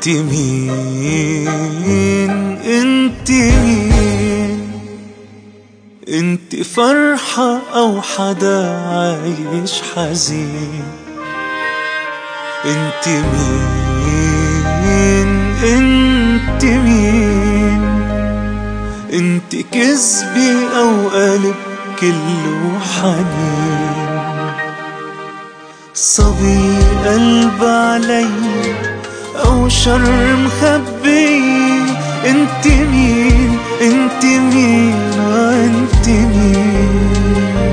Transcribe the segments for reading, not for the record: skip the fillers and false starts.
مين؟ انت مين؟ انت فرحة او حدا عايش حزين؟ انت مين؟ انت مين؟ انت كذبي او قلب كله حنين؟ صبي قلب علي او شر مخبي؟ انت مين؟ انت مين؟ انت مين؟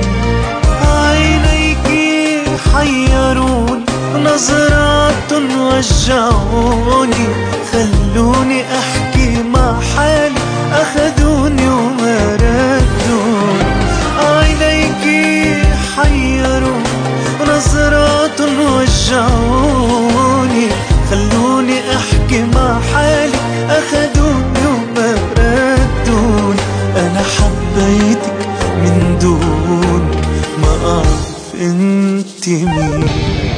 عينيكي حيروني، نظرات وجعوني، خلوني احكي مع حالي، اخذوني وما ردوني. عينيكي حيروني، نظرات وجعوني، خلوني احكي مع حالي، اخذوني وما ردوني. انا حبيتك من دون ما اعرف انت مين.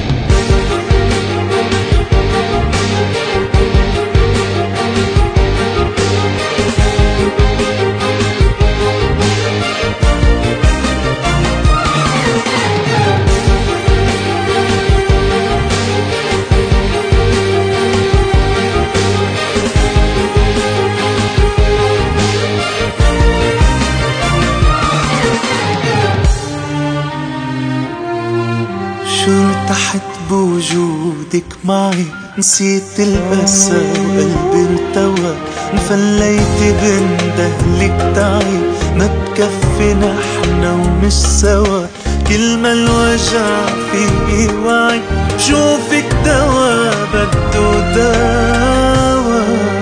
ارتحت بوجودك معي، نسيت الأسى وقلبي ارتوى، انفليت بندهلك تعي، ما بكفي نحنا ومش سوا، كل ما الوجع فيه وعي، شوفك دوا بده دوا.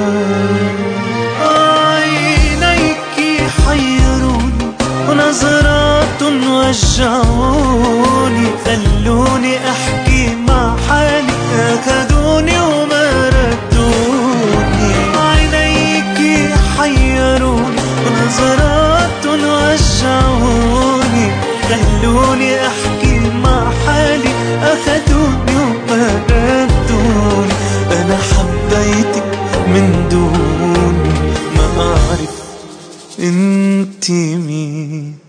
عينيكي حيروني، ونظرات وجعوني، خلوني احكي مع حالي، اخذوني وما ردوني. عينيكي حيروني، ونظرات وجعوني، خلوني احكي مع حالي، اخذوني وما ردوني. انا حبيتك من دون ما اعرف انت مين.